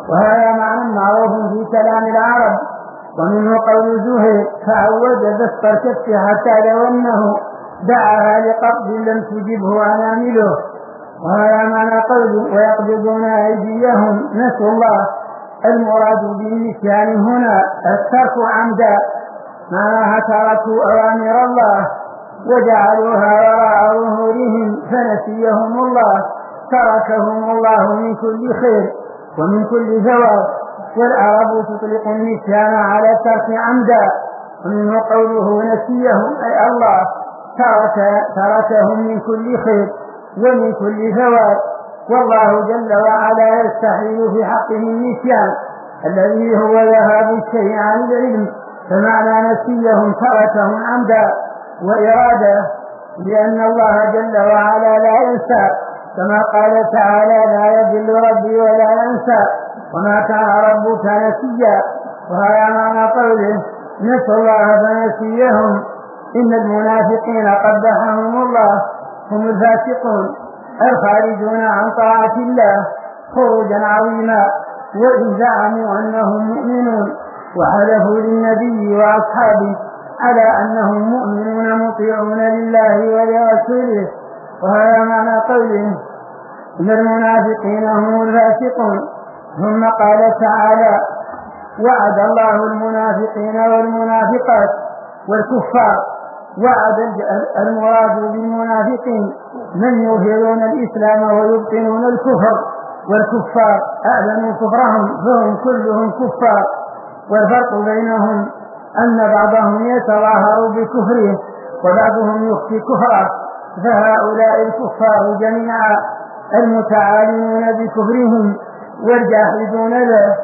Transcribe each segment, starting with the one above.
وهذا معنى معروف في كلام العرب. ومنه قول زهير: فعود ذا الكف حتى لو أنه دعاها لقبض لم تجبه أنامله. وهذا معنى قول: ويقبضون أيديهم نسوا الله. المراد بالنسيان هنا الترك عمدا، معناها تركوا أوامر الله وجعلوها وراء ظهورهم فنسيهم الله، تركهم الله من كل خير ومن كل ثواب. والعرب تطلق النسيان على الترك عمدا. ومنه قوله نسيهم أي الله تركهم من كل خير ومن كل ثواب. والله جل وعلا يستحيل في حقه النسيان الذي هو ذهاب الشيء عن العلم، فمعنى نسيهم تركهم عمدا وإرادة، لأن الله جل وعلا لا ينسى، كما قال تعالى: لا يضل ربي ولا ينسى وما كان ربك نسيا. وهذا معنى قوله: نسوا الله فنسيهم. إن المنافقين قبحهم الله هم الفاسقون الخارجون عن طاعة الله خروجا عظيما، وإن زعموا أنهم مؤمنون وحلفوا للنبي وأصحابه على أنهم مؤمنون مطيعون لله ولرسوله. وهذا معنى قوله: إن المنافقين هم الفاسقون. ثم قال تعالى: وعد الله المنافقين والمنافقات والكفار. وعد المراد بالمنافقين من يظهرون الإسلام ويبطنون الكفر، والكفار أعلنوا كفرهم فهم كلهم كفار. والفرق بينهم أن بعضهم يتظاهر بكفره وبعضهم يخفي كفره، فهؤلاء الكفار جميعا المتعالمون بكفرهم والجاحدون له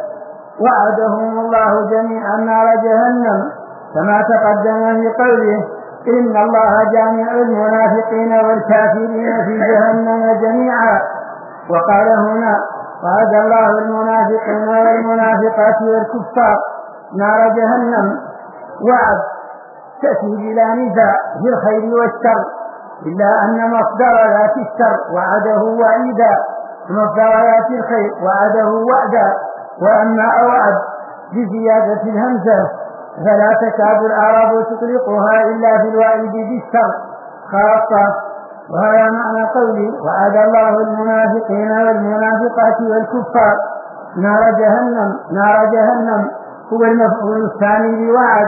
وعدهم الله جميعا نار جهنم، كما تقدم في قوله: إن الله جامع المنافقين والكافرين في جهنم جميعا. وقال هنا: وعد الله المنافقين والمنافقات والكفار نار جهنم. وعد تأتي بلا نزاع في الخير والشر، إلا أن مصدر ذات الشر وعده وعيدا، ومصدر ذات الخير وعده وعدا. وأما أوعد بزيادة الهمزة فلا تكاد الأعراب تطلقها إلا في الوعيد بالشر خاصة. وهذا معنى قوله: وعد الله المنافقين والمنافقات والكفار نار جهنم. نار جهنم هو المفعول الثاني لوعد.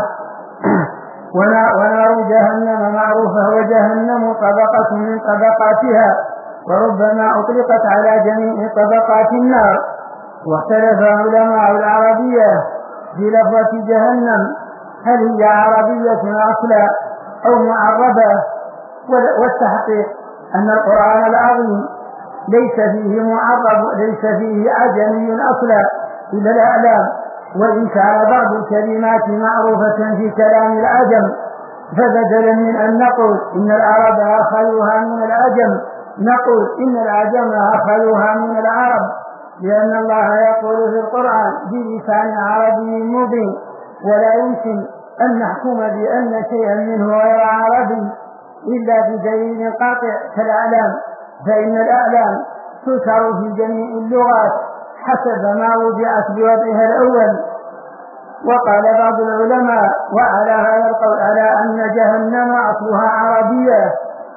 ونار جهنم معروفة، وجهنم طبقة من طبقاتها، وربما أطلقت على جميع طبقات النار. واختلف علماء العربية في لفظة جهنم، هل هي عربية أصلا أو معربة؟ والتحقيق أن القرآن العظيم ليس فيه معرب، ليس فيه عجمي أصلا إلا الأعلام، وإن كان بعض الكلمات معروفة في كلام العجم، فبدلا من أن نقول إن العرب أخذوها من العجم نقول إن العجم أخذوها من العرب، لأن الله يقول في القرآن بلسان عربي مبين: ولا يمكن أن نحكم بأن شيئا منه غير عربي إلا بدليل قاطع كالأعلام، فإن الأعلام تذكر في جميع اللغات حسب ما وضعت بوضعها الأول. وقال بعض العلماء: وعلى هذا القول على أن جهنم أصلها عربية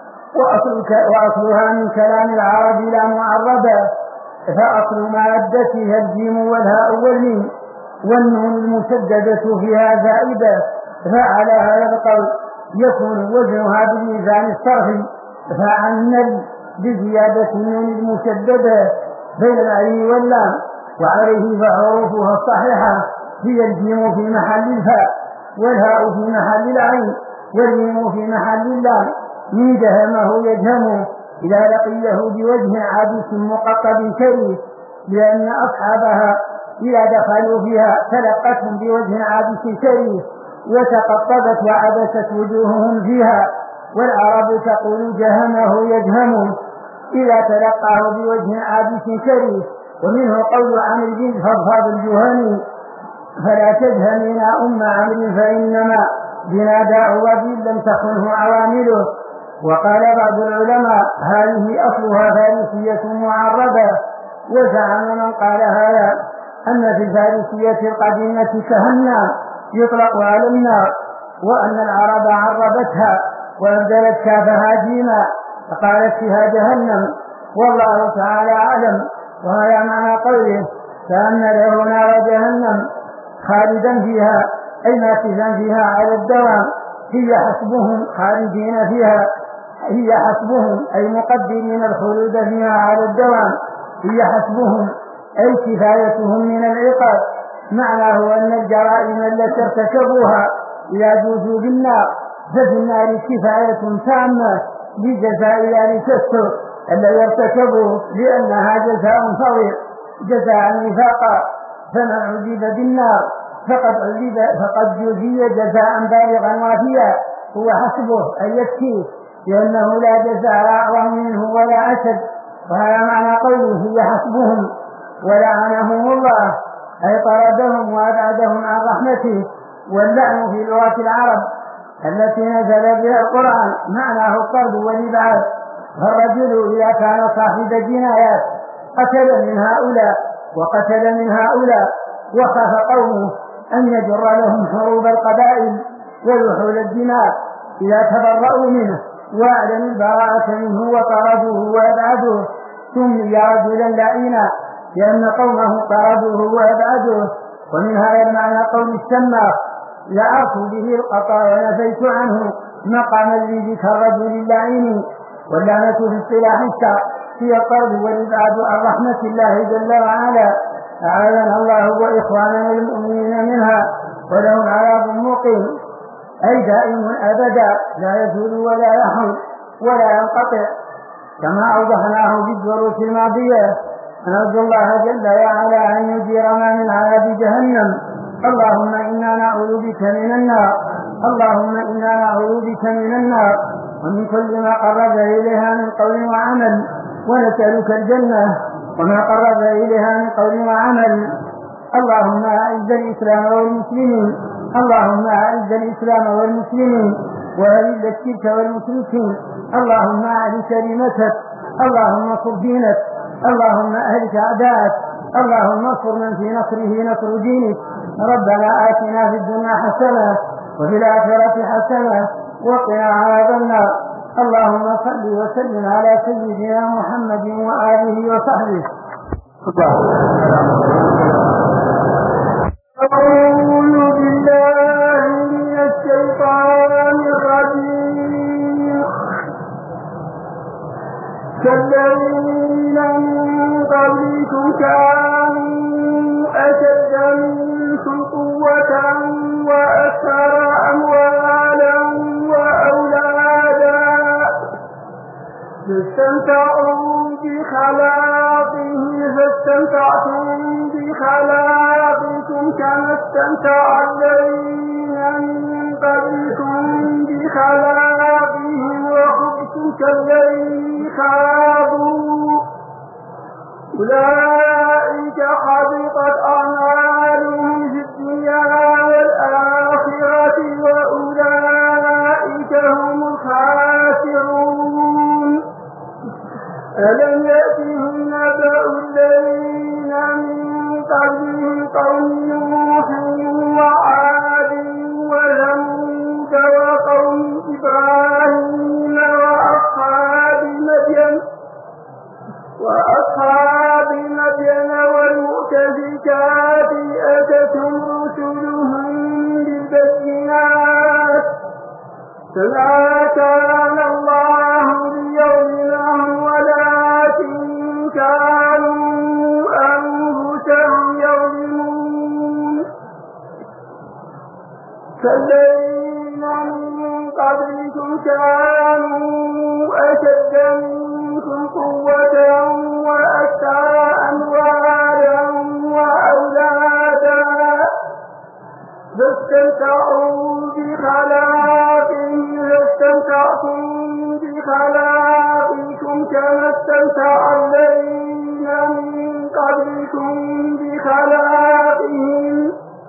وأصلها من كلام العرب لا معربة، فأصل مادتها الجيم والهاء والميم والنون المشددة فيها زائدة، فعلى هذا القول يكون وزنها بالميزان الصرفي، فعن بزيادة النون المشددة بين العين واللام، وعليه فحروفها الصحيحة هي الجيم في محل الفاء، والهاء في محل العين، والميم في محل اللام. من جهمه يجهمه إذا لقيه بوجه عابس مقطب كريه، لأن أصحابها إذا دخلوا فيها تلقتهم بوجه عابس كريه وتقطبت وعبست وجوههم فيها. والعرب تقول جهمه يجهمه إذا تلقاه بوجه عابس كريه. ومنه قول عمرو بن فضفاض الجهني: فلا تجهمين أم عمرو فإنما بنا داء وبيل لم تخنه عوامله. وقال بعض العلماء: هذه أصلها فارسية معربة. وزعم من قال هذا أن في الفارسية القديمة كهنم يطلق على النار، وأن العرب عربتها وأبدلت كافها جيما فقالت فيها جهنم، والله تعالى أعلم. وهذا معنى قوله فأن له نار جهنم خالدا فيها أي ماكثا فيها على الدوام، هي حسبهم خالدين فيها، هي حسبهم أي مقدرين الخلود فيها على الدوام، هي حسبهم أي كفايتهم من العقاب. معناه أن الجرائم التي ارتكبوها يجوز بالنار، ففي النار كفاية تامة لجزاء ذلك السوء الذي ارتكبوه، لأنها جزاء فظيع جزاء نفاقا. فمن عذب بالنار فقد جزي جزاء بالغا وافيا، هو حسبه أن يكفيه، لأنه لا جزاء أعظم منه ولا أشد. وهذا معنى قوله هي حسبهم. ولعنهم الله أي طردهم وأبعدهم عن رحمته. واللعن في لغة العرب التي نزل بها القرآن معناه الطرد والإبعاد. فالرجل إذا كان صاحب جنايات قتل من هؤلاء وقتل من هؤلاء، وخاف قومه أن يجر لهم حروب القبائل ويحول الدماء إذا تبرؤوا منه وأعلنوا البراءة منه وطردوه وأبعدوه، سمي رجلا لعينا لأن قومه طردوه وأبعدوه. ومن هذا المعنى قول السماخ لأرت به القطع ونفيت عنه مقام الذي كالرجل اللعين. واللعنة في اصطلاح الشرع هي الطرد والإبعاد عن رحمة الله جل وعلا، أعاذنا الله وإخواننا المؤمنين منها، ولهم عذاب مقيم أي دائم أبدا لا يزول ولا يحول ولا ينقطع، كما أوضحناه في الدروس الماضية. نرجو الله جل وعلا أن يجيرنا من عذاب جهنم. اللهم إنا نعوذ بك من النار، اللهم إنا نعوذ بك من النار ومن كل ما قرب إليها من قول وعمل، ونسألك الجنة وما قرب إليها من قول وعمل. اللهم أعز الإسلام والمسلمين، اللهم أعز الإسلام والمسلمين وأذل الشرك والمشركين. اللهم أعز كلمتك، اللهم انصر دينك، اللهم أهلك أعداءك، اللهم انصر من في نصره نصر دينك. ربنا آتنا في الدنيا حسنة وفي الآخرة حسنة وقنا عذاب النار. اللهم صل وسلم على سيدنا محمد وآله وصحبه. أعوذ بالله من الشيطان الرجيم. كالذين من قبلكم كانوا أشد منكم قوة وأكثر أموالا وأولادا فاستمتعوا فاستمتعتم بخلاقكم كما استمتع الذين من قبلكم بخلاقهم وخبتم كالذي خابوا أولئك حبطت أعمالهم في الدنيا والآخرة وأولئك هم الخاسرون. ألم يأتهم نبأ الذين من قبلهم قوم نوح وعاد وثمود وقوم إبراهيم وأصحاب مدين والمؤتفكات أتتهم رسلهم بالبينات فما كان الله ليظلمهم ولكن كانوا أنفسهم يظلمون. فالذين من قبلكم كانوا أشد منكم قوة وأكثر أموالا وأولادا فاستمتعوا بخلاقهم فاستمتعتم بخلاقكم كما استمتع الذين من قبلكم بخلاقهم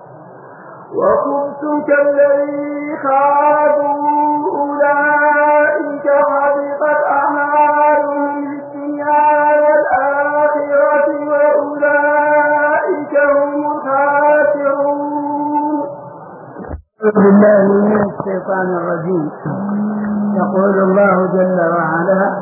وخبتم كالذي خابوا أولئك حبطت أعمالهم في الدنيا والآخرة وأولئك هم بالله من الشيطان الرجيم. يقول الله جل وعلا: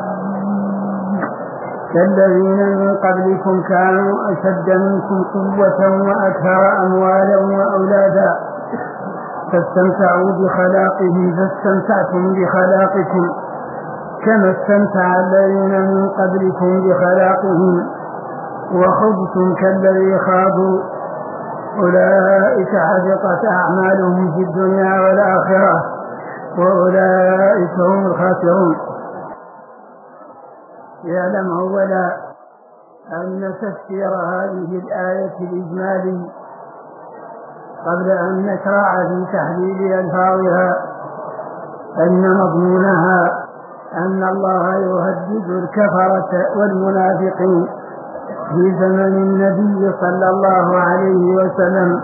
كالذين من قبلكم كانوا أشد منكم قوة وأكثر أموالا وأولادا فاستمتعوا بخلاقهم فاستمتعتم بخلاقكم كما استمتع الذين من قبلكم بخلاقهم وخضتم كالذي خاضوا أولئك حبطت أعمالهم في الدنيا والآخرة وأولئك هم الخاسرون. يعلم أولا أن تفسير هذه الآية الإجمالي قبل أن نشرع في تحليل ألفاظها أن مضمونها أن الله يهدد الكفرة والمنافقين في زمن النبي صلى الله عليه وسلم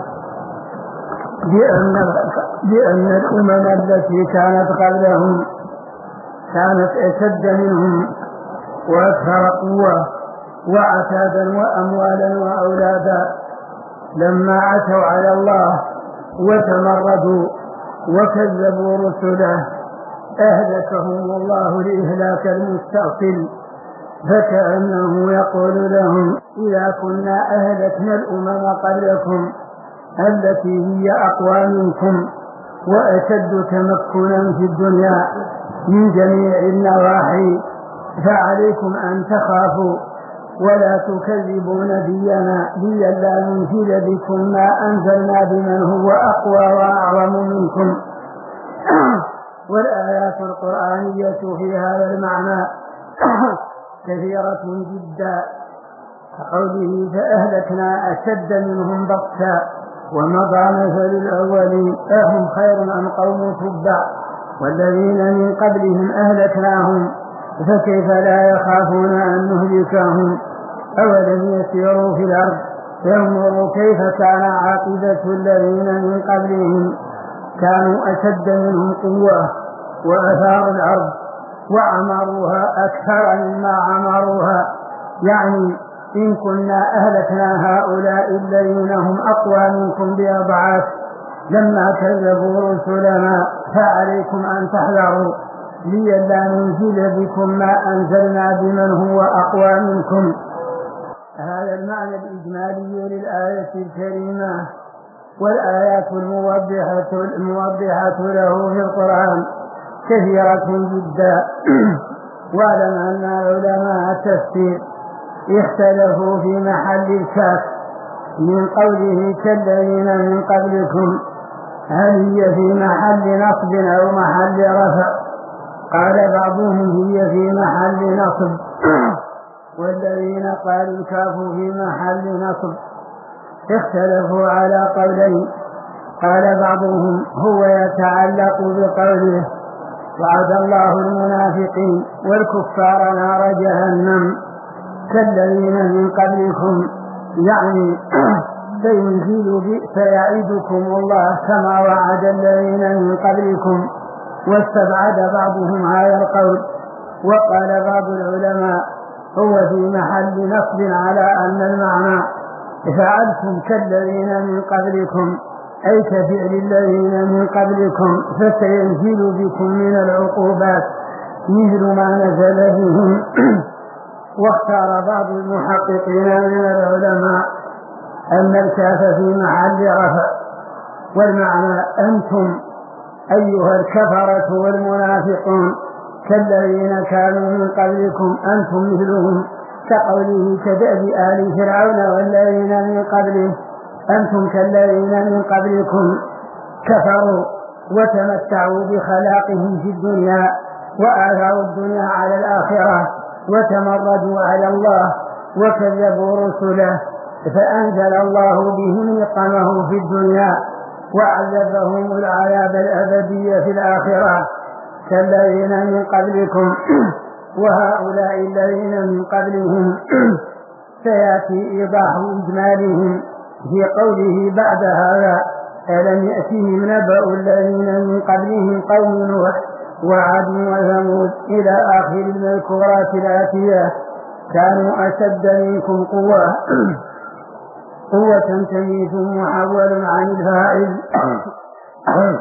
بأن الأمم التي كانت قبلهم كانت أشد منهم وأكثر قوة وعتادا وأموالا وأولادا لما عتوا على الله وتمردوا وكذبوا رسله أهلكهم الله لإهلاك المستأصل، فكأنه يقول لهم: إذا كنا أهلكنا الأمم قبلكم التي هي أقوى منكم وأشد تمكنا في الدنيا من جميع النواحي فعليكم أن تخافوا ولا تكذبوا نبينا لئلا ننزل بكم ما أنزلنا بمن هو أقوى وأعظم منكم. والآيات القرآنية في هذا المعنى كثيرة جدا، كقوله: فأهلكنا أشد منهم بطشا ومضى مثل الأولين أهم خير أم قوم تبع والذين من قبلهم أهلكناهم فكيف لا يخافون أن نهلكهم أولم يسيروا في الأرض فينظروا كيف كان عاقبة الذين من قبلهم كانوا أشد منهم قوة وأثاروا الأرض وعمروها أكثر مما عمروها، يعني إن كنا أهلكنا هؤلاء الذين هم أقوى منكم بأضعاف لما كذبوا رسلنا فعليكم أن تحذروا لئلا ننزل بكم ما أنزلنا بمن هو أقوى منكم. هذا المعنى الإجمالي للآية الكريمة، والآيات الموضحة له في القرآن كثيرة جدا. واعلم أن علماء التفسير اختلفوا في محل الكاف من قوله كالذين من قبلكم، هل هي في محل نصب أو محل رفع؟ قال بعضهم هي في محل نصب، والذين قالوا الكاف في محل نصب اختلفوا على قولين. قال بعضهم هو يتعلق بقوله: وعد الله المنافقين والكفار نار جهنم كالذين من قبلكم، يعني سيعيدكم الله كما وعد الذين من قبلكم. واستبعد بعضهم هذا القول، وقال بعض العلماء هو في محل نصب على أن المعنى فعلتم كالذين من قبلكم أي كفعل الذين من قبلكم فسينزل بكم من العقوبات مثل ما نزل بهم. واختار بعض المحققين من العلماء أن الكاف في محل رفع، والمعنى أنتم أيها الكفرة والمنافقون كالذين كانوا من قبلكم أنتم مثلهم، كقوله كدأب آل فرعون والذين من قبله أنتم كالذين من قبلكم كفروا وتمتعوا بخلاقهم في الدنيا وآثروا الدنيا على الآخرة وتمردوا على الله وكذبوا رسله فأنزل الله بهم نقمه في الدنيا وعذبهم العذاب الأبدي في الآخرة كالذين من قبلكم وهؤلاء الذين من قبلهم. سيأتي إيضاح إجمالهم في قوله بعد هذا: ألم يأتهم نبأ الذين من قبلهم قوم نوح وعاد وثمود إلى آخر المذكورات الآتية كانوا أشد منكم قوة تمييز محول عن الفاعل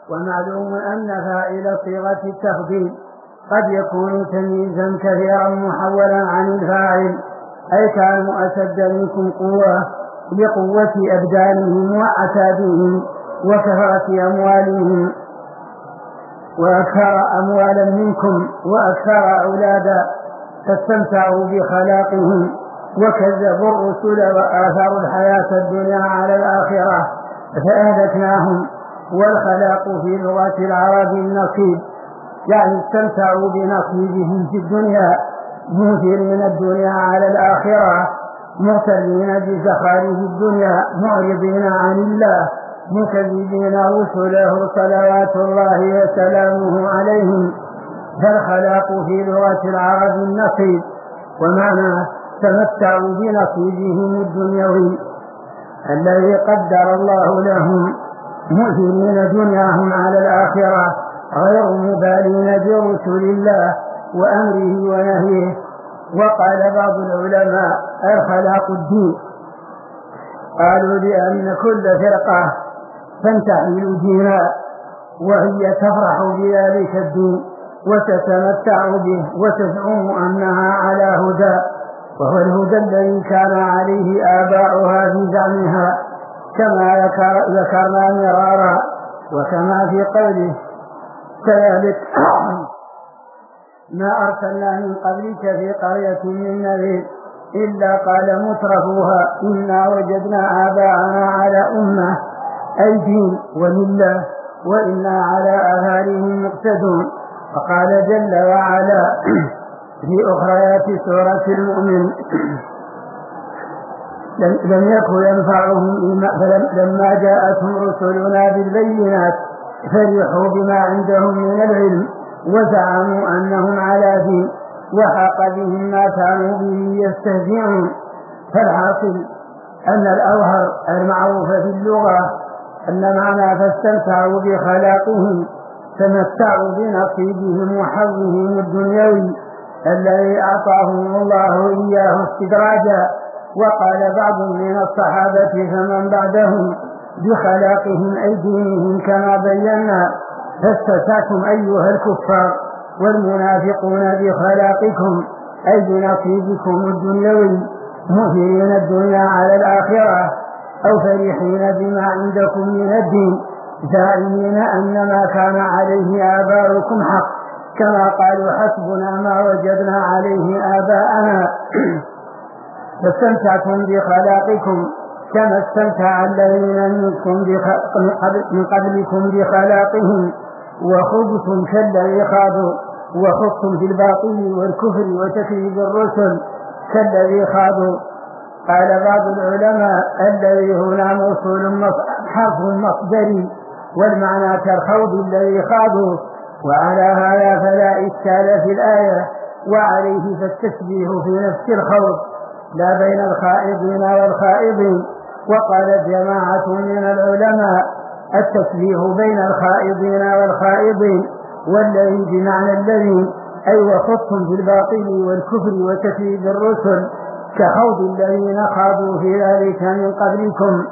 ومعلوم أن فاعل صيغة التفضيل قد يكون تمييزا كثيرا محولا عن الفاعل، أي كانوا أشد منكم قوة لقوة أبدانهم وعتادهم وكثرة أموالهم، وأكثر أموالا منكم وأكثر أولادا، فاستمتعوا بخلاقهم وكذبوا الرسل وآثروا الحياة الدنيا على الآخرة فأهلكناهم. والخلاق في لغة العرب النصيب، يعني استمتعوا بنصيبهم في الدنيا مثيرين الدنيا على الآخرة، مغترين بزخارف الدنيا، معرضين عن الله، مكذبين رسله صلوات الله وسلامه عليهم. فالخلاق في لغة العرب النصيب، ومعنى تمتعوا بنصيبهم الدنيوي الذي قدر الله لهم، مؤثرين دنياهم على الآخرة، غير مبالين برسل الله وأمره ونهيه. وقال بعض العلماء الخلاق الدين، قالوا لأن كل فرقة تنتحل دينا وهي تفرح بذلك الدين وتتمتع به وتزعم أنها على هدى، وهو الهدى الذي كان عليه آباؤها في زعمها، كما ذكرنا مرارا. وكما في قوله كذلك ما أرسلنا من قبلك في قرية من نذير إلا قال مترفوها إنا وجدنا آباءنا على أمة، أي دين وملة، وإنا على آثارهم مقتدون. فقال جل وعلا في أخريات سورة المؤمن لم يكن ينفعهم لما جاءتهم رسلنا بالبينات فرحوا بما عندهم من العلم وزعموا أنهم على دين وحاق بهم ما كانوا به يستهزئون. فالحاصل أن الأظهر المعروف في اللغة أن معنى فاستمتعوا بخلاقهم تمتعوا بنصيبهم وحظهم الدنيوي الذي أعطاهم الله إياه استدراجا. وقال بعض من الصحابة فمن بعدهم بخلاقهم أي دينهم كما بينا، فاستمتعتم أيها الكفار والمنافقون بخلاقكم أي بنصيبكم الدنيوي، مؤثرين الدنيا على الآخرة، أو فرحين بما عندكم من الدين، زاعمين أن ما كان عليه آباؤكم حق، كما قالوا حسبنا ما وجدنا عليه آباءنا. فاستمتعتم بخلاقكم كما استمتع الذين من قبلكم بخلاقهم، وخبتم كالذي خاضوا، وخضتم في الباطل والكفر وتكذيب الرسل كالذي خاضوا. قال بعض العلماء الذي هنا موصول حرف مصدري، والمعنى كالخوض الذي خاضوا، وعلى هذا فلا إشكال في الآية، وعليه فالتشبيه في نفس الخوض لا بين الخائضين والخائضين. وقال جماعة من العلماء التشبيه بين الخائضين والخائضين، والذي بمعنى الذي أي وخضتم في الباطل والكفر وتكذيب الرسل كخوض الذين خاضوا في ذلك من قبلكم.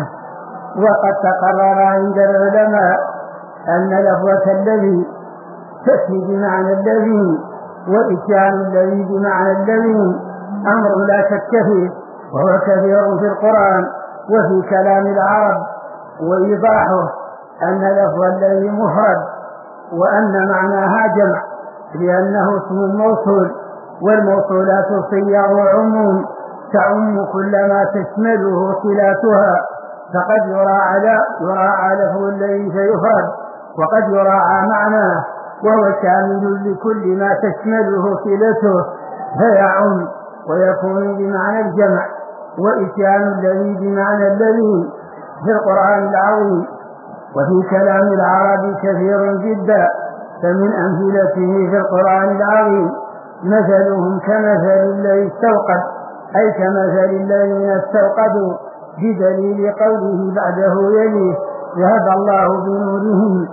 وقد تقرر عند العلماء أن لفظة الذي تأتي بمعنى الذي وإتيان الذي بمعنى الذي أمر لا شك فيه، وهو كثير في القرآن وفي كلام العرب. وإيضاحه أن لفظ الذي مفرد وأن معناها جمع، لأنه اسم موصول، والموصولات صيغ وعموم تعم كل ما تشمله صلاتها، فقد يراعى لفظ الذي فيفرد، وقد يراعى معناه وهو شامل لكل ما تشمله صلته فيعم ويكون بمعنى الجمع. وإتيان الذي بمعنى الذي في القرآن العظيم وفي كلام العرب كثير جدا، فمن أمثلته في القرآن العظيم مثلهم كمثل الذي استوقد، أي كمثل الذين استوقدوا، بدليل قوله بعده يليه ذهب الله بنورهم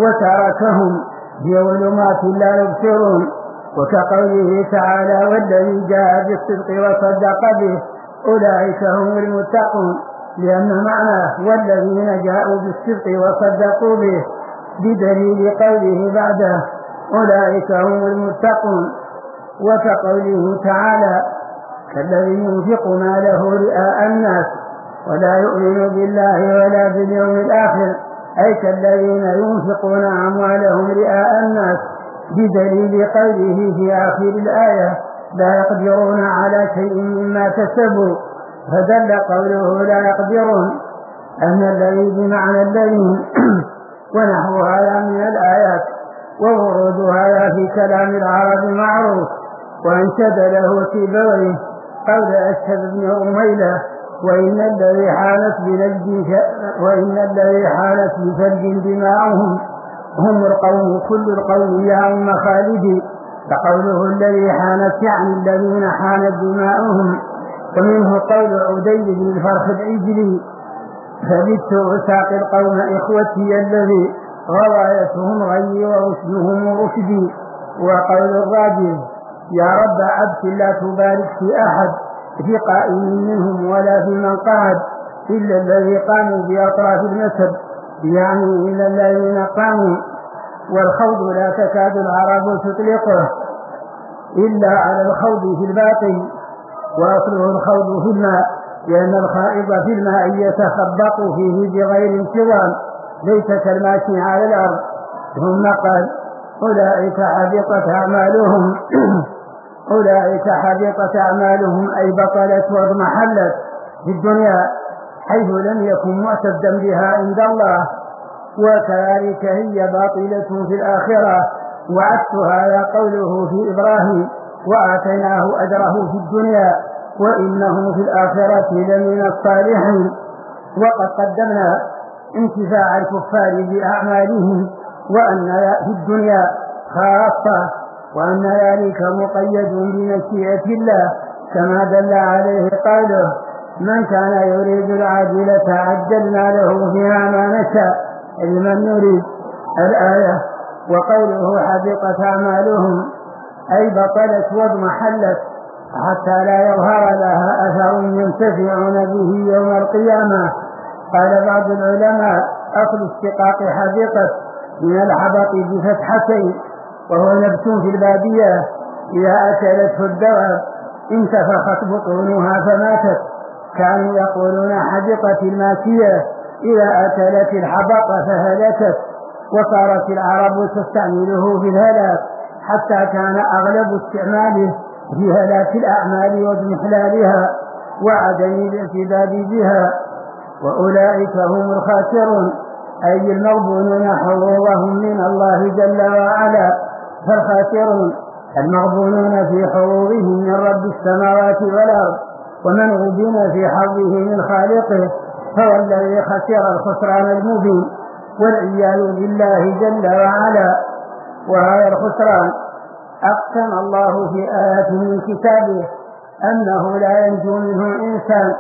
وتركهم في ظلمات لا يبصرون. وكقوله تعالى والذي جاء بالصدق وصدق به أولئك هم المتقون، لأن معناه والذين جاءوا بالصدق وصدقوا به بدليل قوله بعده أولئك هم المتقون. وكقوله تعالى كالذي ينفق ماله رئاء الناس ولا يؤمن بالله ولا باليوم الآخر، أي كالذين ينفقون أموالهم رئاء الناس، بدليل قوله في آخر الآية لا يقدرون على شيء مما كسبوا، فدل قوله لا يقدرون أن الذي بمعنى الذين ونحو هذا من الآيات، وورود هذا في كلام العرب معروف. وانشد له سيبويه قول أشهد بن رميلة وإن الذي حالت بفلج دماؤهم هم القوم كل القوم يا أم خالدي، فقوله الذي حانت يعني الذين حانت دماؤهم. ومنه قول عدي بن الفرخ العجلي فبت أساق القوم إخوتي الذي غوايتهم غي ورشدهم رشدي. وقول الراجل يا رب عبد لا تبارك في أحد في قائم منهم ولا في من قعد إلا الذي قاموا بأطراف المسد، يعني إلا الذين قاموا. والخوض لا تكاد العرب تطلقه إلا على الخوض في الباطل، وأصله الخوض في الماء، لأن الخائض في الماء يتخبط فيه بغير انتظام ليس كالماشي على الأرض. ثم قال أولئك حبطت أعمالهم أي بطلت واضمحلت في الدنيا حيث لم يكن معتدا بها عند الله، وكذلك هي باطلة في الآخرة. وعكس هذا قوله في إبراهيم وآتيناه أجره في الدنيا وإنه في الآخرة لمن الصالحين. وقد قدمنا انتفاع الكفار بأعمالهم وأن في الدنيا خاصة، وأن ذلك مقيد بمشيئة الله كما دل عليه قوله من كان يريد العاجلة عجلنا له فيها ما نشاء لمن نريد الآية. وقوله حبطت أعمالهم أي بطلت واضمحلت حتى لا يظهر لها أثر ينتفعون به يوم القيامة. قال بعض العلماء أصل اشتقاق حبطت من الحبط بفتحتين، وهو نبت في البادية إذا أكلته الدواب انتفخت بطونها فماتت. كانوا يقولون حبطت الماشية إذا أكلت الحبط فهلكت. وصارت العرب تستعمله في الهلاك حتى كان أغلب استعماله في هلاك الأعمال واضمحلالها وعدم الاعتداد بها. وأولئك هم الخاسرون أي المغبونون حظوظهم من الله جل وعلا. فالخاسرون المغبونون في حظوظهم من رب السماوات والأرض، ومن غبن في حظه من خالقه هو الذي خسر الخسران المبين والعياذ بالله جل وعلا. وهذا الخسران أقسم الله في آيات من كتابه أنه لا ينجو منه إنسان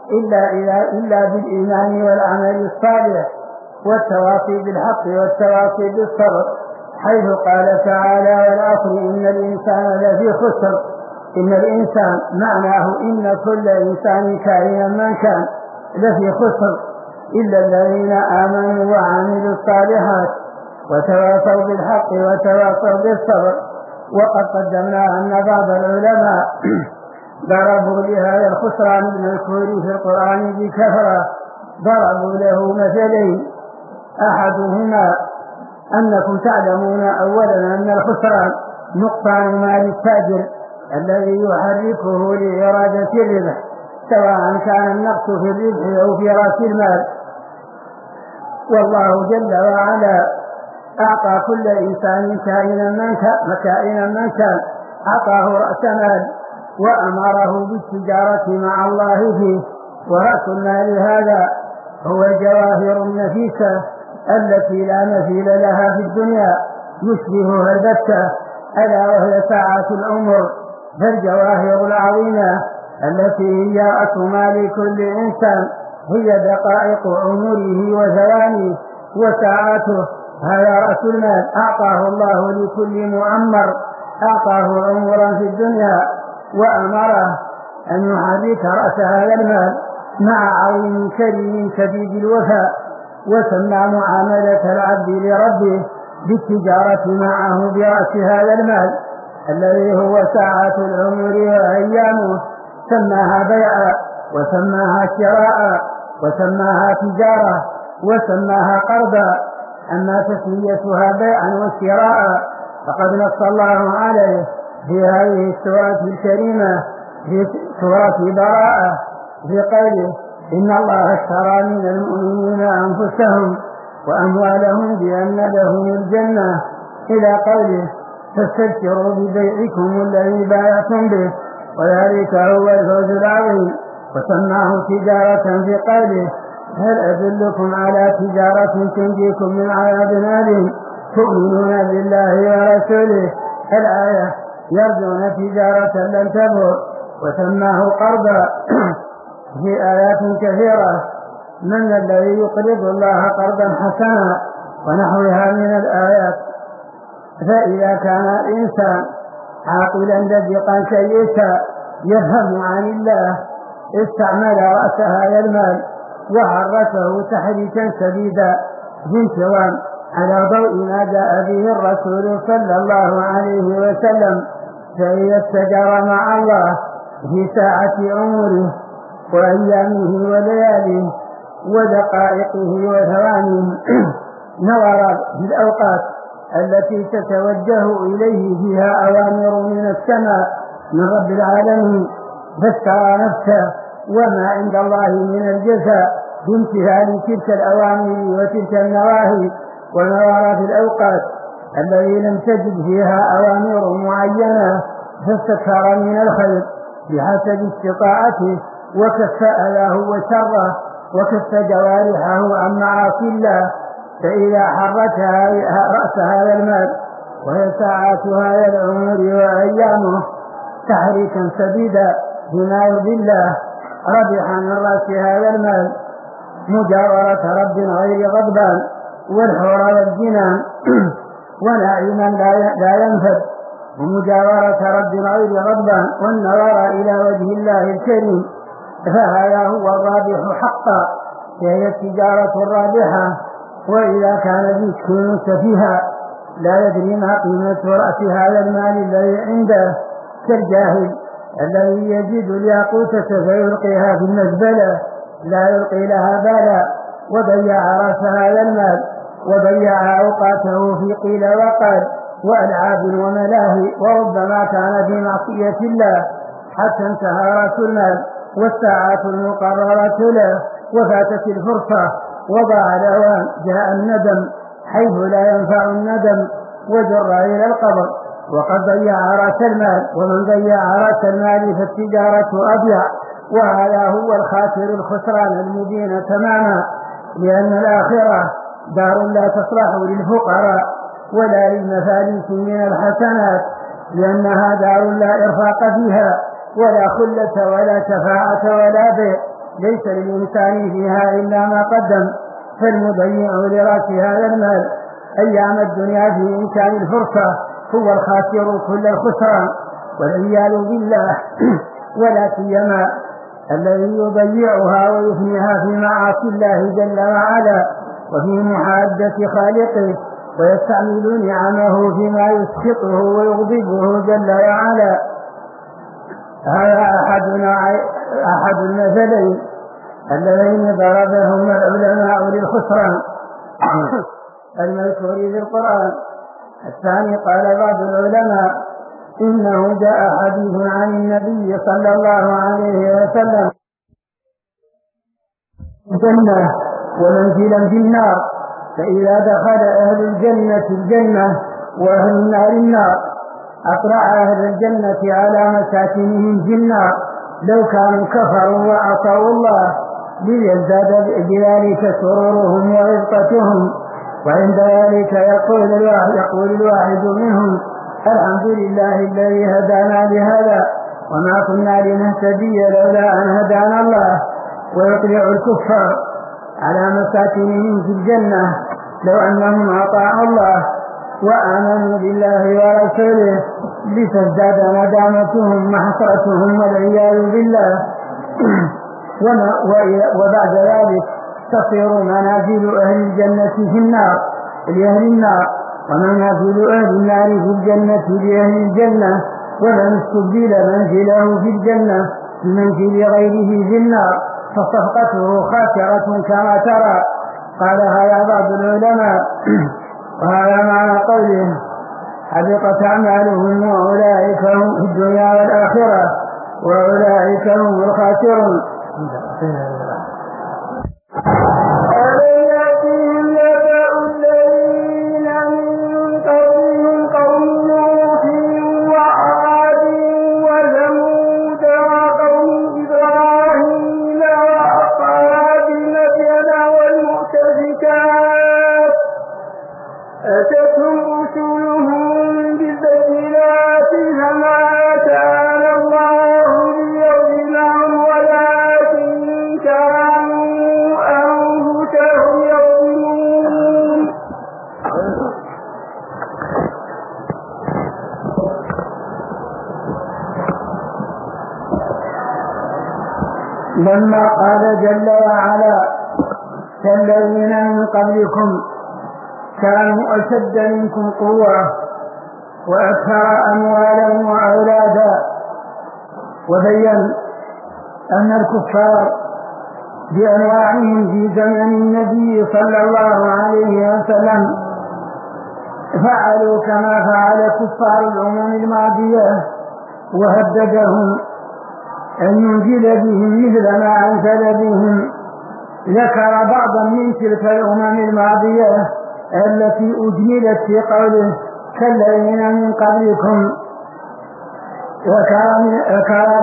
إلا بالإيمان والعمل الصالح والتواصي بالحق والتواصي بالصبر، حيث قال تعالى والعصر إن الإنسان لفي خسر. إن الإنسان معناه إن كل إنسان كائنا من كان لفي خسر إلا الذين آمنوا وعملوا الصالحات وتواصوا بالحق وتواصوا بالصبر. وقد قدمنا أن بعض العلماء ضربوا لهذا الخسران المذكور في القرآن بكثرة، ضربوا له مثلين، أحدهما أنكم تعلمون أولا أن الخسران نقصان مال التاجر الذي يحركه لإرادة الربح، سواء كان النقص في الربح أو في رأس المال. والله جل وعلا أعطى كل إنسان كائنا من كان أعطاه رأس مال وأمره بالتجارة مع الله فيه. ورأس المال هذا هو الجواهر النفيسة التي لا مثيل لها في الدنيا يشبهها البتة، ألا وهي ساعات العمر. فالجواهر العظيمة التي هي رأس مال كل إنسان هي دقائق عمره وثوانيه وساعاته، هذا رأس المال أعطاه الله لكل مؤمر، أعطاه عمرا في الدنيا وأمره أن يحرك رأس هذا المال مع عظيم كريم شديد الوفاء وسمى معاملة العبد لربه بالتجارة معه برأس هذا المال الذي هو ساعات العمر وأيامه، سماها بيعا وسماها شراء وسماها تجارة وسماها قرضا. أما تسميتها بيعا وشراء فقد نص الله عليه في هذه السورة الكريمة في سورة براءة في قوله: إن الله اشترى من المؤمنين أنفسهم وأموالهم بأن لهم الجنة، إلى قوله: فاستبشروا ببيعكم الذي بايعتم به وذلك هو الفوز العظيم. وسماه تجارة في قوله: هل أدلكم على تجارة تنجيكم من عذاب أليم تؤمنون بالله ورسوله الآية، يرجون تجارة لن تبور. وسماه قرضا في آيات كثيرة: من الذي يقرض الله قرضا حسنا ونحوها من الآيات. فإذا كان الإنسان عاقلا لبقا كيسا يفهم عن الله استعمل رأس هذا المال وعرفه تحريكا شديدا بانتظام على ضوء ما جاء به الرسول صلى الله عليه وسلم، فإذا استجار مع الله في ساعة عمره وأيامه ولياليه ودقائقه وثوانيه نظر في الأوقات التي تتوجه إليه فيها أوامر من السماء من رب العالمين، فاشترى نفسه وما عند الله من الجزاء بامتثال تلك الأوامر وتلك النواهي، ونظر في الأوقات التي لم تجد فيها أوامر معينة فاستكثر من الخير بحسب استطاعته، وكف أذاه وشره وكف جوارحه عن معاصي الله. فإذا حركها رأس هذا المال وهي ساعات هذا العمر وأيامه تحريكا شديدا بما يرضي الله، ربح من رأس هذا المال مجاورة رب غير غضبان والحور والجنان ونعيما لا ينفد، ومجاورة رب غير غضبان والنظر إلى وجه الله الكريم، فهذا هو الرابح حقا، وهي التجارة الرابحة. وإذا كان مسكين سفيها لا يدري ما قيمة رأس هذا المال الذي عنده كالجاهل الذي يجد الياقوتة فيلقيها في المزبلة لا يلقي لها بالا، وضيع رأس هذا المال وضيع أوقاته في قيل وقال وألعاب وملاهي، وربما كان في معصية الله حتى انتهى رأس المال والساعات المقررة له وفاتت الفرصة وضاع الأوان، جاء الندم حيث لا ينفع الندم وجر إلى القبر، وقد ضيع رأس المال. ومن ضيع رأس المال فالتجارة أضيع، وهذا هو الخاسر الخسران المبين تماما، لأن الآخرة دار لا تصلح للفقراء ولا للمفاليس من الحسنات، لأنها دار لا إرفاق فيها ولا خلة ولا شفاعة ولا بيع، ليس للإنسان فيها إلا ما قدم. فالمضيع لرأس هذا المال أيام الدنيا في إمكان الفرصة هو الخاسر كل الخسران والعياذ بالله، ولا سيما الذي يضيعها ويفنيها في معاصي الله جل وعلا وفي محادة خالقه، ويستعمل نعمه فيما يسخطه ويغضبه جل وعلا. هذا أحد المثلين اللذين ضربهما العلماء للخسران المذكور في القرآن. الثاني قال بعض العلماء إنه جاء حديث عن النبي صلى الله عليه وسلم الجنة ومنزلا في النار، فإذا دخل أهل الجنة الجنة وأهل النار النار أطلع أهل الجنة على مساكنهم في النار لو كانوا كفروا وعصوا الله ليزداد بذلك سرورهم ورزقتهم. وعند ذلك يقول الواحد منهم الحمد لله الذي هدانا لهذا وما كنا لنهتدي لولا أن هدانا الله. ويطلع الكفار على مساكنهم في الجنة لو أنهم أطاعوا الله وآمنوا بالله ورسوله لتزداد ندامتهم وحسرتهم والعياذ بالله. وبعد ذلك تصير منازل أهل الجنة في النار لأهل النار، ومنازل أهل النار في الجنة لأهل الجنة، ومن استبدل منزله في الجنة بمنزل غيره في النار فصفقته خاسرة كما ترى. قال هذا بعض العلماء. وهذا معنى قوله حبطت أعمالهم وأولئك هم في الدنيا والآخرة وأولئك هم الخاسرون. لما قال جل وعلا كالذين من قبلكم كانوا أشد منكم قوة وأكثر أموالا وأولادا، وبين أن الكفار بأنواعهم في زمن النبي صلى الله عليه وسلم فعلوا كما فعل كفار الأمم الماضية، وهددهم أن ينزل بهم مثل ما أنزل بهم. ذكر بعضا من تلك الأمم الماضية التي أجملت في قوله كالذين من قبلكم، وكان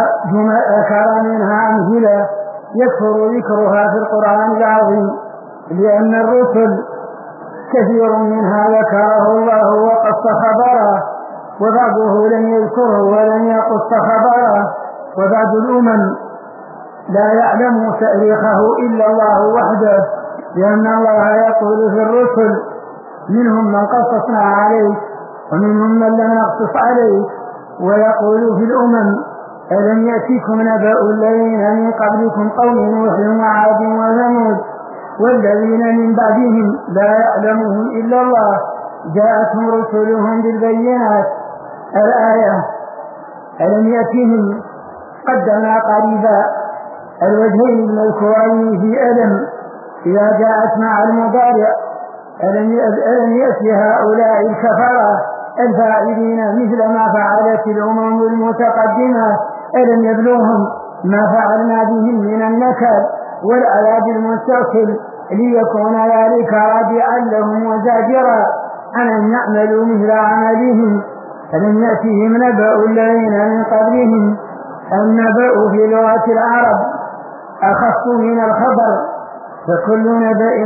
منها أمثلة يكثر ذكرها في القرآن العظيم، لأن الرسل كثير منها ذكره الله وقص خبره، وبعضه لم يذكره ولم يقص خبره، وبعض الأمم لا يعلم تاريخه إلا الله وحده، لأن الله يقول في الرسل منهم من قصصنا عليك ومنهم من لم نقصص عليك، ويقول في الأمم ألم يأتكم نبأ الذين من قبلكم قوم نوح وعاد وثمود والذين من بعدهم لا يعلمهم إلا الله جاءتهم رسلهم بالبينات. الآية ألم يأتهم قدمنا قريبا الوجهين المذكورين في ألم إذا جاءت مع المضارع. ألم يأتي هؤلاء الكفرة الفاعلين مثل ما فعلت الأمم المتقدمة، ألم يبلوهم ما فعلنا بهم من النكال والعذاب المستقل ليكون ذلك رادعا لهم وزاجرا عن أن يعملوا مثل عملهم. ألم يأتهم نبأ الذين من قبلهم. النبأ في لغة العرب أخص من الخبر، فكل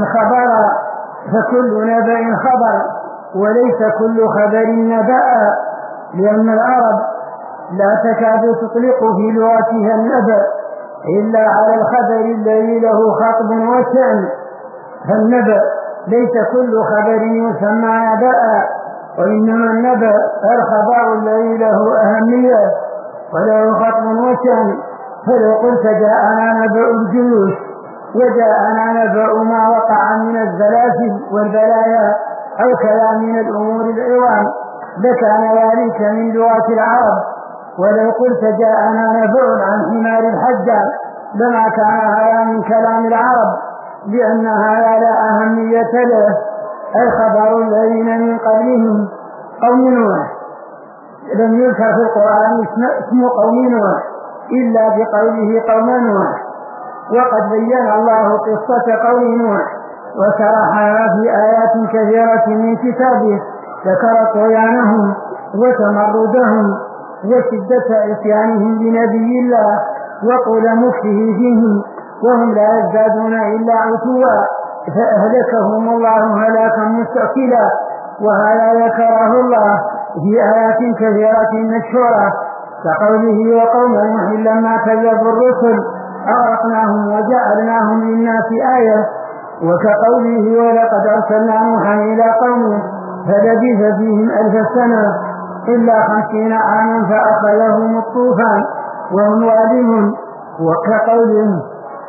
نبأ خبر وليس كل خبر نبأ، لأن العرب لا تكاد تطلق في لغتها النبأ إلا على الخبر الذي له خطب وشأن، فالنبأ ليس كل خبر يسمى نبأ، وإنما النبأ الخبر الذي له أهمية وله خطب وشأن. فلو قلت جاءنا نبأ الجيوش وجاءنا نبأ ما وقع من الزلازل والبلايا أو كلام من الأمور العظام لكان ذلك من لغة العرب، ولو قلت جاءنا نبأ عن حمار الحجاج لما كان هذا من كلام العرب، لأن هذا لا أهمية له. الخبر الذين من قبلهم قوم نوح، لم يذكر في القرآن اسم قوم نوح إلا بقوله قوم نوح، وقد بين الله قصة قوم نوح وشرحها في آيات كثيرة من كتابه، ذكر طغيانهم وتمردهم وشدة عصيانهم بنبي الله وطول مكثه فيهم وهم لا يزدادون إلا عتوا، فأهلكهم الله هلاكا مستقلا. وهذا ذكره الله في آيات كثيرة مشهورة كقوله وقوم نوح لما كذبوا الرسل أغرقناهم وجعلناهم للناس آية، وكقوله ولقد أرسلنا نوحا إلى قومه فلبث فيهم 1000 سنة إلا 50 عاما فأخذهم الطوفان وهم ظالمون، وكقوله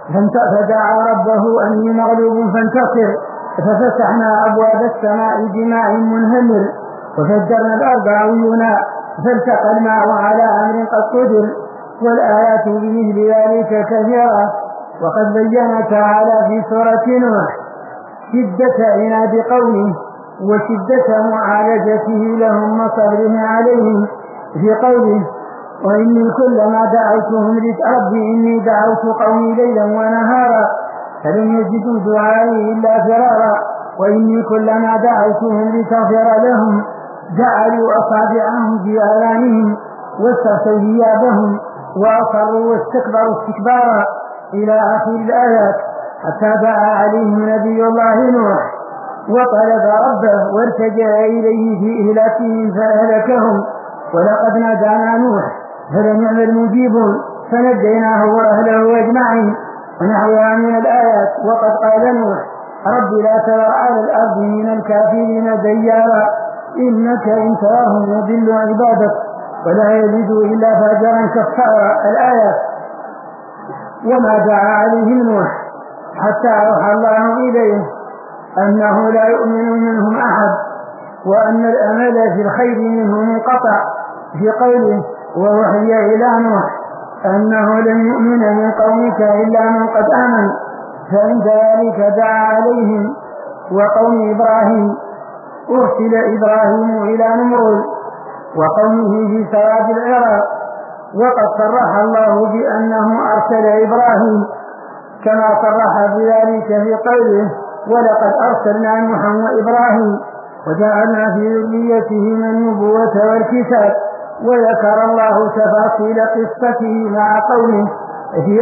فدعا ربه أني مغلوب فانتصر، ففتحنا أبواب السماء بماء منهمر وفجرنا الأرض عيونا فالتقى الماء على أمر قد قدر، والآيات بمثل ذلك كثيرة. وقد بين تعالى في سورة نوح شدة عناد قومه وشدة معالجته لهم وصبره عليهم في قوله: وإني كلما دعوتهم ربي إني دعوت قومي ليلا ونهارا فلم يجدوا دعائي إلا فرارا، وإني كلما دعوتهم لتغفر لهم جعلوا أصابعهم في آذانهم واستغشوا ثيابهم وأصروا واستكبروا استكبارا إلى آخر الآيات، حتى دعا عليهم نبي الله نوح وطلب ربه وارتجع إليه في إهلاكهم فأهلكهم. ولقد نادانا نوح فلنعم المجيبون فنجيناه وأهله أجمعين ونحوها من الآيات. وقد قال نوح: رب لا تذر على الأرض من الكافرين ديارا إنك إن تراهم يضل عبادك ولا يجدوا إلا فاجرا كفارا. الآيات. وما دعا عليهم نوح حتى أوحى الله إليه أنه لا يؤمن منهم أحد، وأن الأمل في الخير منهم منقطع، في قوله: ووحي إلى نوح أنه لن يؤمن من قومك إلا من قد آمن. فعند ذلك دعا عليهم وقوم إبراهيم. أرسل إبراهيم إلى نمرود وقومه في سواد العراق، وقد صرح الله بأنه أرسل إبراهيم كما صرح بذلك في قوله: ولقد أرسلنا نوحا وإبراهيم وجعلنا في ذريتهما النبوة والكتاب. وذكر الله تفاصيل قصته مع قومه في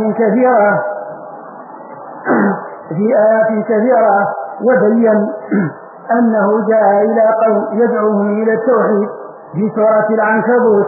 آيات كثيرة وبين أنه جاء إلى قوم يدعوهم إلى التوحيد في سورة العنكبوت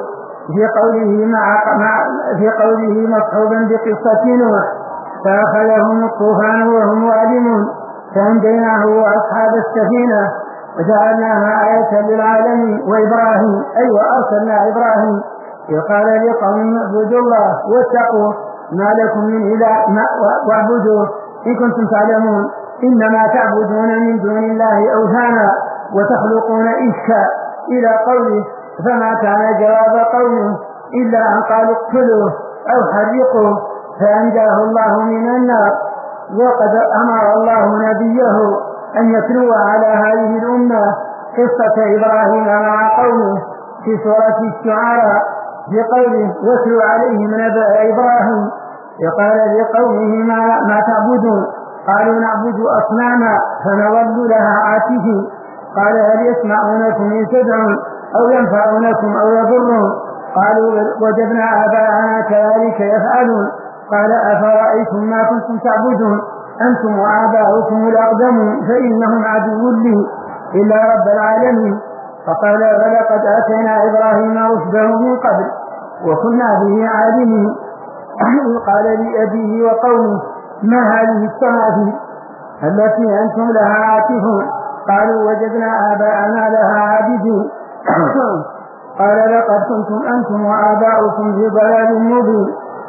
في قوله مصحوبا بقصة نوح: فأخذهم الطوفان وهم ظالمون فأنجيناه وأصحاب السفينة وجعلناها آية للعالمين. وإبراهيم وأرسلنا إبراهيم قال لقوم: اعبدوا الله واتقوا ما لكم من إله واعبدوه إن كنتم تعلمون إنما تعبدون من دون الله أوثانا وتخلقون إفكا إلى قوله: فما كان جواب قومه إلا أن قالوا اقتلوه أو حرقوه فأنجاه الله من النار. وقد أمر الله نبيه أن يتلو على هذه الأمة قصة إبراهيم مع قومه في سورة الشعراء في قوله: واتلو عليهم نبأ إبراهيم قال لقومه: ما تعبدون؟ قالوا: نعبد أصناما فنظل لها عاكفين. قال: هل يسمعونكم إن تدعون أو ينفعونكم أو يضرون؟ قالوا: وجدنا آباءنا كذلك يفعلون. قال: أفرأيتم ما كنتم تعبدون أنتم وآباؤكم الأقدمون فإنهم عدو لي إلا رب العالمين. فقال: ولقد آتينا إبراهيم رشده من قبل وكنا به عالمين. قال لأبيه وقومه: ما هذه التماثيل التي أنتم لها عاكفون؟ قالوا: وجدنا آباءنا لها عابدين. قال: لقد كنتم أنتم وآباؤكم في ضلال مبين.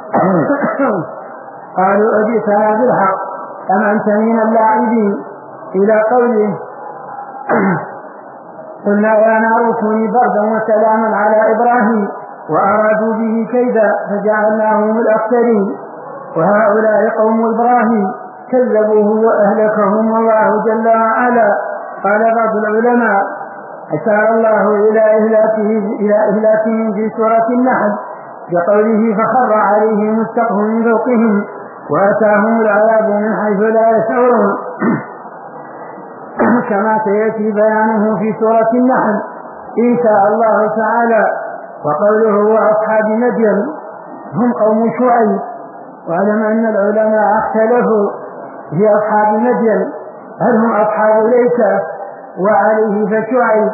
قالوا: أجئتنا بالحق أم أنت من اللاعبين؟ إلى قوله: قلنا يا نار كوني بردا وسلاما على إبراهيم وأرادوا به كيدا فجعلناهم الأخسرين. وهؤلاء قوم إبراهيم كذبوه وأهلكهم الله جل وعلا. قال بعض العلماء: أشار الله إلى إهلاكهم في سورة النحل بقوله: فخر عليهم السقف من فوقهم وأتاهم العذاب من حيث لا يشعرون، كما سيأتي بيانه في سورة النحل إن شاء الله تعالى. وقوله: وأصحاب مدين هم قوم شعيب. واعلم أن العلماء اختلفوا في أصحاب مدين هل هم أصحاب ليث وعليه فشعيب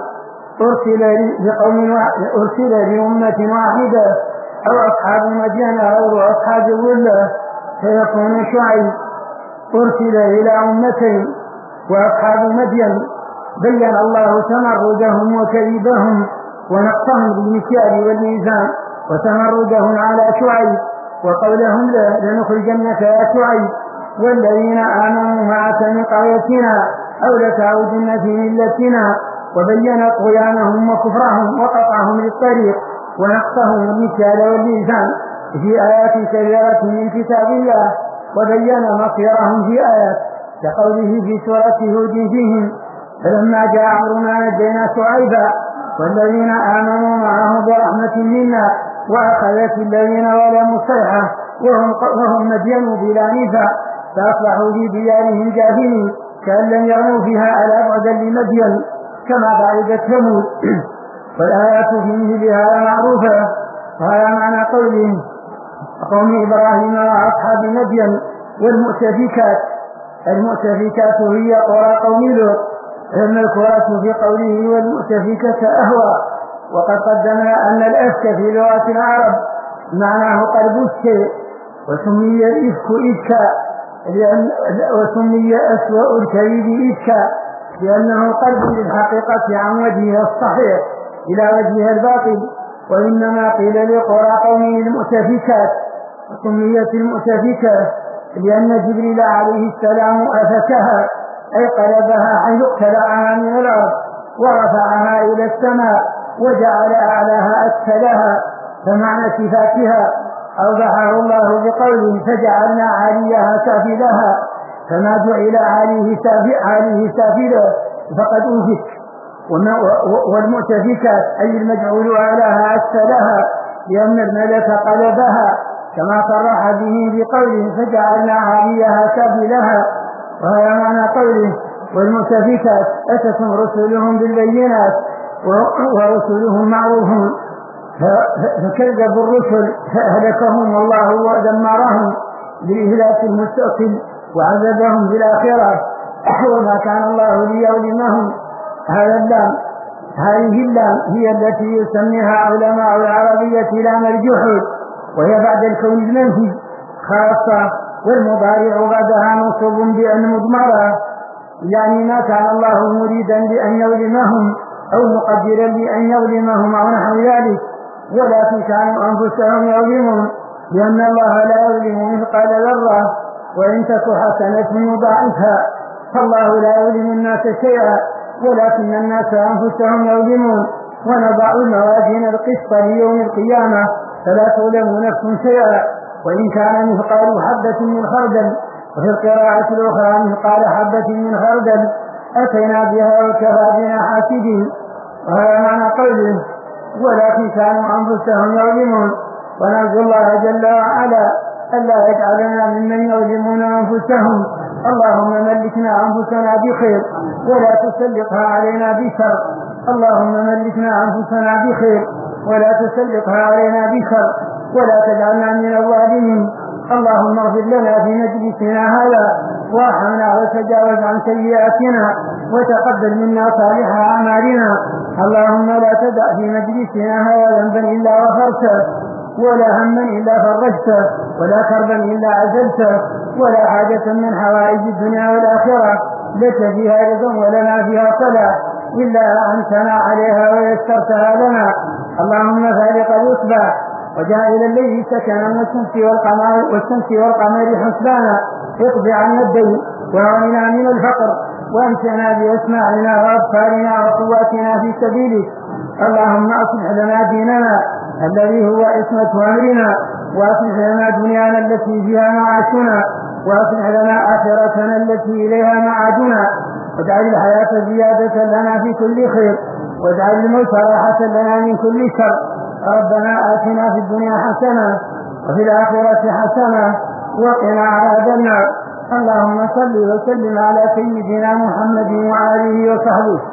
أرسل لأمة واحدة أو أصحاب مدين أو أصحاب الظلة فيكون شعيب أرسل إلى أمتين. وأصحاب مدين بين الله تمردهم وكذبهم ونقصهم بالمكيال والميزان وتمردهم على شعيب وقولهم لنخرجنك يا شعيب والذين آمنوا معك من قريتنا أو لتعودن في ملتنا. وبين طغيانهم وكفرهم وقطعهم للطريق ونقصهم المكيال والميزان في آيات كثيرة من كتاب الله. وبين مصيرهم في آيات كقوله في سورة هود فيهم فلما جاء أمرنا نجينا شعيبا والذين آمنوا معه برحمة منا وأخذت الذين ظلموا الصيحة وهم مدينوا بلا نفع فأصبحوا في ديارهم جاثمين كأن لم يغنوا فيها ألا بعدا لمدين كما بعدت ثمود. والآيات في مثلها معروفة. وهذا معنى قوله قوم إبراهيم وأصحاب مدين. والمؤتفكات المؤتفكات هي قرى قوم لوط المذكورة في قوله والمؤتفكة أهوى. وقد قدمنا أن الأفك في لغة العرب معناه قلب الشيء وسمي الإفك إفكا وسمي أسوأ الكذب إفكا لأنه قلب للحقيقة عن وجهها الصحيح إلى وجهها الباطل. وإنما قيل لقرى قومه المؤتفكات وسميت المؤتفكة لأن جبريل عليه السلام أفكها أي قلبها حيث اقتلعها من الأرض ورفعها إلى السماء وجعل أعلاها أسفلها. فمعنى صفاتها أوضحه الله بقوله فجعلنا عاليها سافلها فما جعل عاليه سافلا فقد أوفك. والمؤتفكات أي المجعول أعلاها أسفلها لأن الملك قلبها كما صرح به بقوله فجعلنا عاليها سافلها. وهذا معنى قوله والمؤتفكات أتتهم رسلهم بالبينات ورسلهم معروفون فكذبوا الرسل فأهلكهم الله ودمرهم بالإهلاك المستقل وعذبهم بالآخرة. وما كان الله ليظلمهم. هذه اللام هي التي يسميها علماء العربية لام الجحود وهي بعد الكون المنفي خاصة والمضارع بعدها منصوب بأن مضمرة يعني ما كان الله مريدا بأن يظلمهم أو مقدرا بأن يظلمهم أو نحو ذلك ولكن كانوا أنفسهم يظلمون لأن الله لا يظلم مثقال ذرة وإن تك حسنة يضاعفها فالله لا يظلم الناس شيئا ولكن الناس أنفسهم يظلمون. ونضع الموازين القسط ليوم القيامة فلا تظلم نفس شيئا وإن كان مثقال حبة من خردل. وفي القراءة الأخرى مثقال حبة من خردل أتينا بها وكفى بنا حاسدين. وهذا معنى قوله ولكن كانوا أنفسهم يظلمون. ونرجو الله جل وعلا ألا يجعلنا ممن يظلمون أنفسهم. اللهم ملكنا أنفسنا بخير ولا تسلطها علينا بشر. اللهم ملكنا أنفسنا بخير ولا تسلطها علينا بشر ولا تجعلنا من الظالمين. اللهم اغفر لنا في مجلسنا هذا وارحمنا وتجاوز عن سيئاتنا وتقبل منا صالح أعمالنا. اللهم لا تدع في مجلسنا هذا ذنبا إلا غفرته ولا هما إلا فرجته ولا كربا إلا عزلته ولا حاجة من حوائج الدنيا والآخرة لك فيها رضا ولنا فيها صلاح إلا أنتنا عليها ويسرتها لنا. اللهم فارق الإصباح وجعل الليل سكنا والشمس والقمر حسبانا اقض عنا الدين وأغننا من الفقر وامتعنا بأسماعنا وأبصارنا وقواتنا في سبيلك. اللهم أصلح لنا ديننا الذي هو عصمة أمرنا وأصلح لنا دنيانا التي فيها معاشنا وأصلح لنا آخرتنا التي إليها معادنا واجعل الحياة زيادة لنا في كل خير واجعل الموت راحة لنا من كل شر. ربنا آتنا في الدنيا حسنة وفي الآخرة حسنة وقنا عذاب النار. اللهم صل وسلم على سيدنا محمد وآله وصحبه.